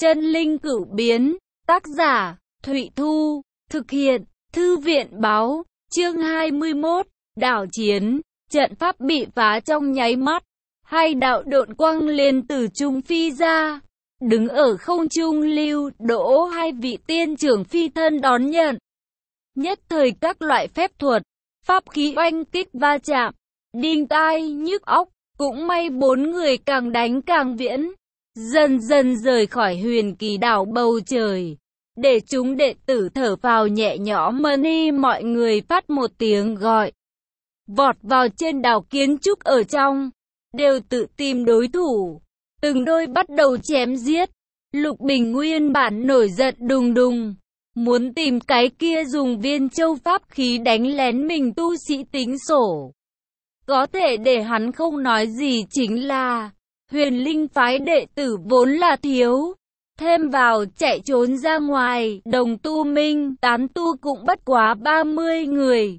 Chân linh cửu biến, tác giả, Thụy Thu, thực hiện, Thư viện báo, chương 21, đảo chiến, trận pháp bị phá trong nháy mắt, hai đạo độn quang liền từ trung phi ra, đứng ở không trung lưu đỗ hai vị tiên trưởng phi thân đón nhận. Nhất thời các loại phép thuật, pháp khí oanh kích va chạm, đinh tai nhức óc, cũng may bốn người càng đánh càng viễn, dần dần rời khỏi huyền kỳ đảo bầu trời, để chúng đệ tử thở phào nhẹ nhõm. Mọi người phát một tiếng gọi, vọt vào trên đảo kiến trúc ở trong, đều tự tìm đối thủ, từng đôi bắt đầu chém giết. Lục Bình nguyên bản nổi giận đùng đùng, muốn tìm cái kia dùng viên châu pháp khí đánh lén mình tu sĩ tính sổ. Có thể để hắn không nói gì chính là huyền linh phái đệ tử vốn là thiếu, thêm vào chạy trốn ra ngoài, đồng tu minh, tán tu cũng bất quá 30 người.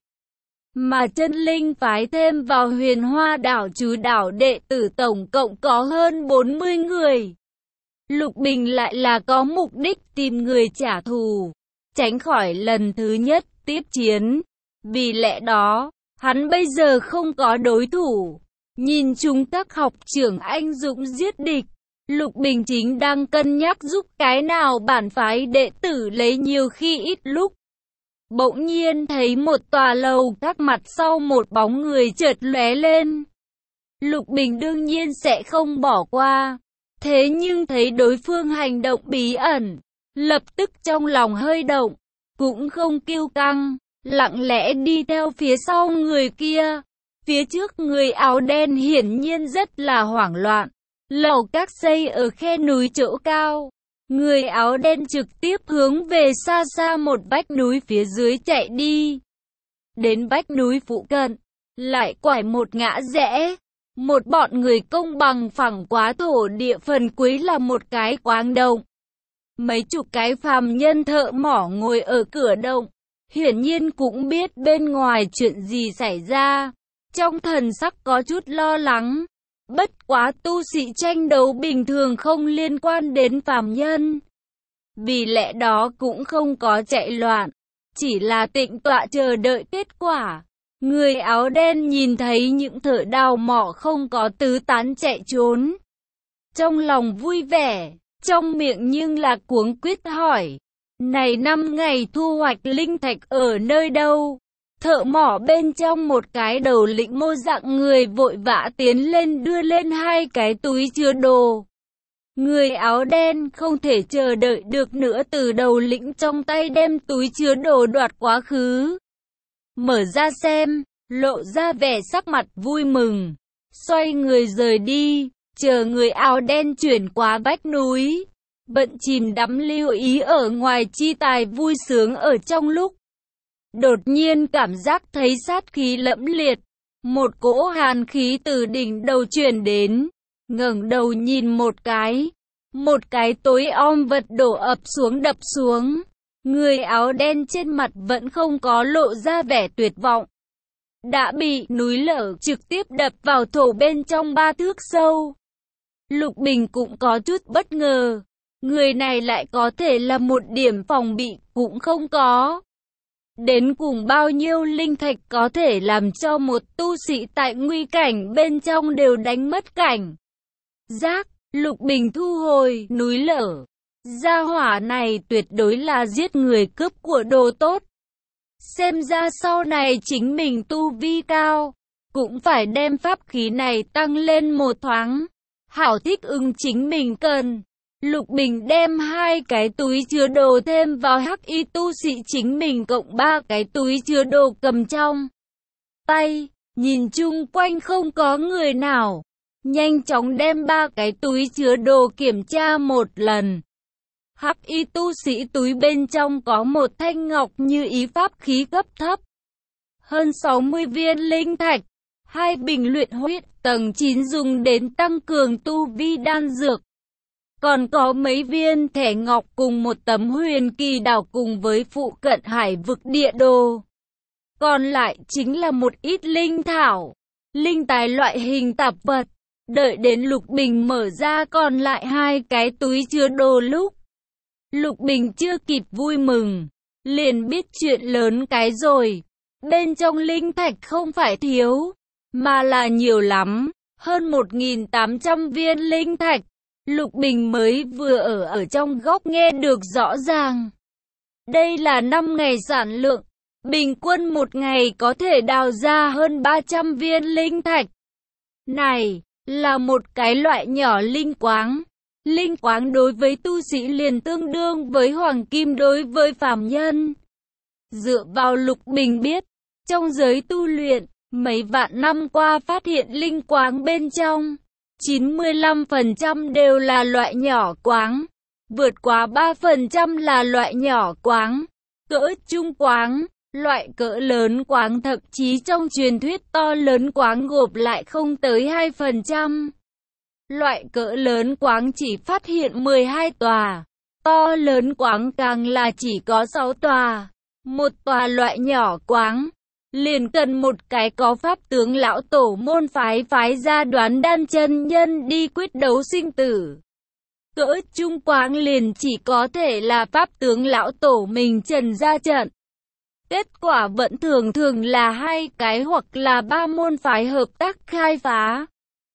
Mà chân linh phái thêm vào huyền hoa đảo trừ đảo đệ tử tổng cộng có hơn 40 người. Lục Bình lại là có mục đích tìm người trả thù, tránh khỏi lần thứ nhất tiếp chiến. Vì lẽ đó, hắn bây giờ không có đối thủ. Nhìn chúng các học trưởng anh dũng giết địch, Lục Bình chính đang cân nhắc giúp cái nào bản phái đệ tử lấy nhiều khi ít lúc. Bỗng nhiên thấy một tòa lầu các mặt sau một bóng người chợt lóe lên. Lục Bình đương nhiên sẽ không bỏ qua. Thế nhưng thấy đối phương hành động bí ẩn, lập tức trong lòng hơi động, cũng không kiêu căng, lặng lẽ đi theo phía sau người kia. Phía trước người áo đen hiển nhiên rất là hoảng loạn. Lầu các xây ở khe núi chỗ cao. Người áo đen trực tiếp hướng về xa xa một vách núi phía dưới chạy đi. Đến vách núi phụ cận, lại quải một ngã rẽ. Một bọn người công bằng phẳng quá thổ địa, phần cuối là một cái quáng động. Mấy chục cái phàm nhân thợ mỏ ngồi ở cửa động, hiển nhiên cũng biết bên ngoài chuyện gì xảy ra. Trong thần sắc có chút lo lắng. Bất quá tu sĩ tranh đấu bình thường không liên quan đến phàm nhân, vì lẽ đó cũng không có chạy loạn, chỉ là tĩnh tọa chờ đợi kết quả. Người áo đen nhìn thấy những thợ đào mỏ không có tứ tán chạy trốn, trong lòng vui vẻ, trong miệng nhưng là cuống quýt hỏi, này 5 ngày thu hoạch linh thạch ở nơi đâu? Thợ mỏ bên trong một cái đầu lĩnh mô dạng người vội vã tiến lên đưa lên hai cái túi chứa đồ. Người áo đen không thể chờ đợi được nữa, từ đầu lĩnh trong tay đem túi chứa đồ đoạt quá khứ. Mở ra xem, lộ ra vẻ sắc mặt vui mừng, xoay người rời đi, chờ người áo đen chuyển qua vách núi. Bận chìm đắm lưu ý ở ngoài chi tài vui sướng ở trong lúc. Đột nhiên cảm giác thấy sát khí lẫm liệt, một cỗ hàn khí từ đỉnh đầu truyền đến, ngẩng đầu nhìn một cái tối om vật đổ ập xuống đập xuống. Người áo đen trên mặt vẫn không có lộ ra vẻ tuyệt vọng, đã bị núi lở trực tiếp đập vào thổ bên trong 3 thước sâu. Lục Bình cũng có chút bất ngờ, người này lại có thể là một điểm phòng bị cũng không có. Đến cùng bao nhiêu linh thạch có thể làm cho một tu sĩ tại nguy cảnh bên trong đều đánh mất cảnh giác. Lục Bình thu hồi núi lở. Gia hỏa này tuyệt đối là giết người cướp của đồ tốt. Xem ra sau này chính mình tu vi cao, cũng phải đem pháp khí này tăng lên một thoáng, hảo thích ứng chính mình cần. Lục Bình đem hai cái túi chứa đồ thêm vào hắc y tu sĩ chính mình cộng 3 cái túi chứa đồ cầm trong tay, nhìn chung quanh không có người nào, nhanh chóng đem 3 cái túi chứa đồ kiểm tra một lần. Hắc y tu sĩ túi bên trong có một thanh ngọc như ý pháp khí cấp thấp, hơn 60 viên linh thạch, 2 bình luyện huyết tầng 9 dùng đến tăng cường tu vi đan dược. Còn có mấy viên thẻ ngọc cùng một tấm huyền kỳ đảo cùng với phụ cận hải vực địa đồ. Còn lại chính là một ít linh thảo, linh tài loại hình tạp vật. Đợi đến Lục Bình mở ra còn lại 2 cái túi chứa đồ lúc Lục Bình chưa kịp vui mừng, liền biết chuyện lớn cái rồi. Bên trong linh thạch không phải thiếu, mà là nhiều lắm, hơn 1.800 viên linh thạch. Lục Bình mới vừa ở trong góc nghe được rõ ràng. Đây là 5 ngày sản lượng, bình quân một ngày có thể đào ra hơn 300 viên linh thạch. Này, là một cái loại nhỏ linh quáng. Linh quáng đối với tu sĩ liền tương đương với hoàng kim đối với phàm nhân. Dựa vào Lục Bình biết, trong giới tu luyện, mấy vạn năm qua phát hiện linh quáng bên trong, 95% đều là loại nhỏ quáng, vượt quá 3% là loại nhỏ quáng, cỡ trung quáng, loại cỡ lớn quáng thậm chí trong truyền thuyết to lớn quáng gộp lại không tới 2%. Loại cỡ lớn quáng chỉ phát hiện 12 tòa, to lớn quáng càng là chỉ có 6 tòa. Một tòa loại nhỏ quáng, liền cần một cái có pháp tướng lão tổ môn phái ra Đoán Đan chân nhân đi quyết đấu sinh tử. Cỡ trung quáng liền chỉ có thể là pháp tướng lão tổ mình trần ra trận. Kết quả vẫn thường là 2 cái hoặc là 3 môn phái hợp tác khai phá.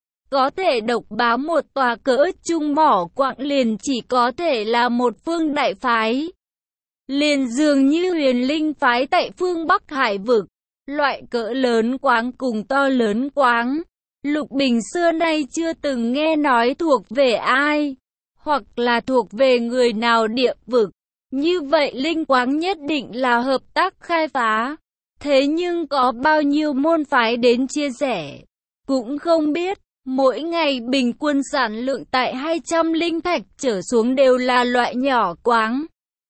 Có thể độc bá một tòa cỡ trung mỏ quặng liền chỉ có thể là một phương đại phái. Liền dường như Huyền Linh phái tại phương Bắc Hải vực, loại cỡ lớn quáng cùng to lớn quáng, Lục Bình xưa nay chưa từng nghe nói thuộc về ai, hoặc là thuộc về người nào địa vực. Như vậy linh quáng nhất định là hợp tác khai phá. Thế nhưng có bao nhiêu môn phái đến chia sẻ, cũng không biết. Mỗi ngày bình quân sản lượng tại 200 linh thạch trở xuống đều là loại nhỏ quáng.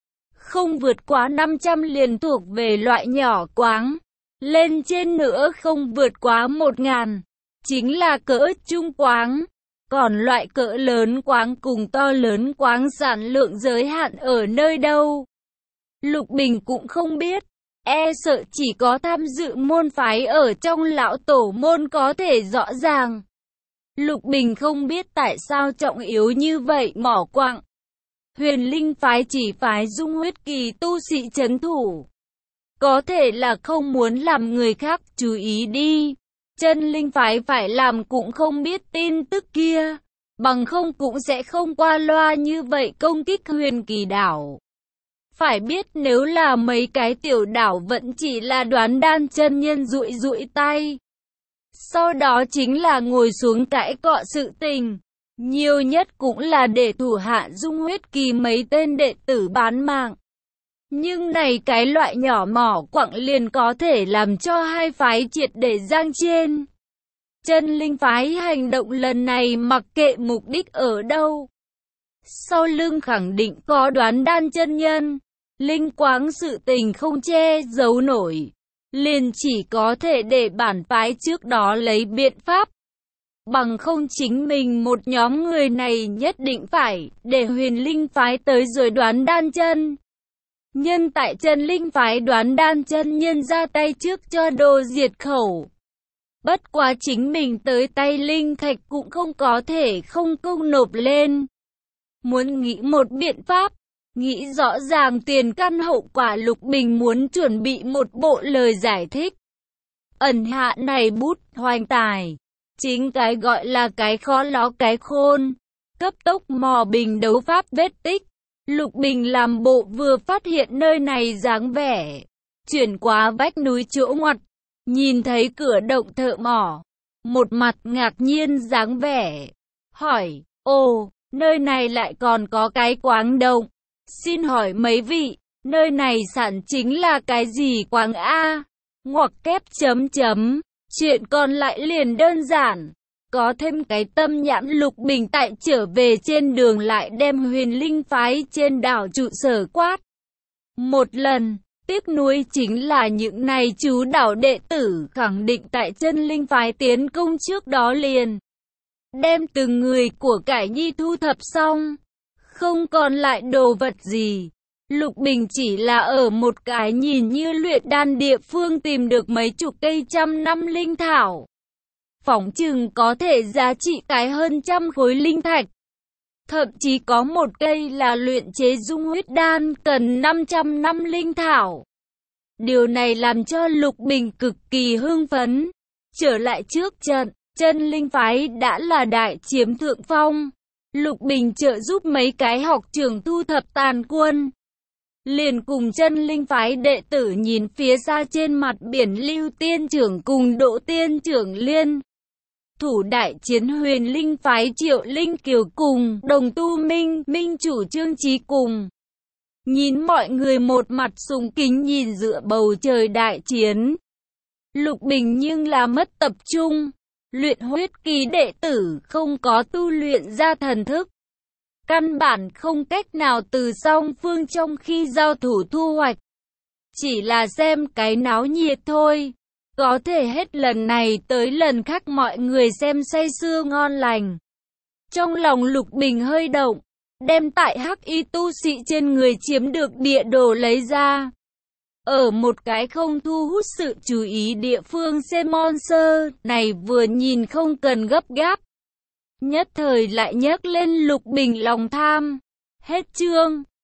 Không vượt quá 500 liền thuộc về loại nhỏ quáng. Lên trên nữa không vượt quá 1.000, chính là cỡ trung quáng. Còn loại cỡ lớn quáng cùng to lớn quáng sản lượng giới hạn ở nơi đâu? Lục Bình cũng không biết, e sợ chỉ có tham dự môn phái ở trong lão tổ môn có thể rõ ràng. Lục Bình không biết tại sao trọng yếu như vậy mỏ quặng. Huyền Linh phái chỉ phái dung huyết kỳ tu sĩ trấn thủ. Có thể là không muốn làm người khác chú ý đi. Chân Linh phái phải làm cũng không biết tin tức kia. Bằng không cũng sẽ không qua loa như vậy công kích Huyền Kỳ đảo. Phải biết nếu là mấy cái tiểu đảo vẫn chỉ là Đoán Đan chân nhân dụi tay. Sau đó chính là ngồi xuống cãi cọ sự tình. Nhiều nhất cũng là để thủ hạ dung huyết kỳ mấy tên đệ tử bán mạng. Nhưng này cái loại nhỏ mỏ quặng liền có thể làm cho hai phái triệt để giang trên. Chân Linh phái hành động lần này mặc kệ mục đích ở đâu. Sau lưng khẳng định có Đoán Đan chân nhân. Linh quáng sự tình không che giấu nổi. Liền chỉ có thể để bản phái trước đó lấy biện pháp. Bằng không chính mình một nhóm người này nhất định phải để Huyền Linh phái tới rồi Đoán Đan chân nhân tại Chân Linh phái Đoán Đan chân nhân ra tay trước cho đồ diệt khẩu. Bất quá chính mình tới tay linh thạch cũng không có thể không công nộp lên. Muốn nghĩ một biện pháp, nghĩ rõ ràng tiền căn hậu quả, Lục Bình muốn chuẩn bị một bộ lời giải thích. Ẩn hạ này bút hoành tài. Chính cái gọi là cái khó ló cái khôn. Cấp tốc mò bình đấu pháp vết tích. Lục Bình làm bộ vừa phát hiện nơi này dáng vẻ. Chuyển qua vách núi chỗ ngoặt. Nhìn thấy cửa động thợ mỏ. Một mặt ngạc nhiên dáng vẻ. Hỏi, ồ, nơi này lại còn có cái quáng động. Xin hỏi mấy vị, nơi này sản chính là cái gì quáng A? Ngoặc kép chấm chấm. Chuyện còn lại liền đơn giản. Có thêm cái tâm nhãn, Lục Bình tại trở về trên đường lại đem Huyền Linh phái trên đảo trụ sở quát một lần. Tiếc nuối chính là những này chú đảo đệ tử khẳng định tại Chân Linh phái tiến công trước đó liền đem từng người của cải nhi thu thập xong, không còn lại đồ vật gì. Lục Bình chỉ là ở một cái nhìn như luyện đan địa phương tìm được mấy chục cây trăm năm linh thảo. phỏng chừng có thể giá trị cái hơn 100 khối linh thạch. Thậm chí có một cây là luyện chế dung huyết đan cần 500 năm linh thảo. Điều này làm cho Lục Bình cực kỳ hưng phấn. Trở lại trước trận, chân linh phái đã là đại chiếm thượng phong. Lục Bình trợ giúp mấy cái học trưởng thu thập tàn quân. Liền cùng chân linh phái đệ tử nhìn phía xa trên mặt biển Lưu Tiên Trưởng cùng Đỗ Tiên Trưởng liên thủ đại chiến Huyền Linh phái Triệu Linh Kiều cùng Đồng Tu Minh, Minh chủ Trương Chí cùng. Nhìn mọi người một mặt sùng kính nhìn giữa bầu trời đại chiến. Lục Bình nhưng là mất tập trung. Luyện huyết kỳ đệ tử không có tu luyện ra thần thức. Căn bản không cách nào từ song phương trong khi giao thủ thu hoạch. Chỉ là xem cái náo nhiệt thôi. Có thể hết lần này tới lần khác mọi người xem say sưa ngon lành. Trong lòng Lục Bình hơi động. Đem tại hắc y tu sĩ trên người chiếm được địa đồ lấy ra. Ở một cái không thu hút sự chú ý địa phương Monster này vừa nhìn không cần gấp gáp. Nhất thời lại nhấc lên Lục Bình lòng tham. Hết chương.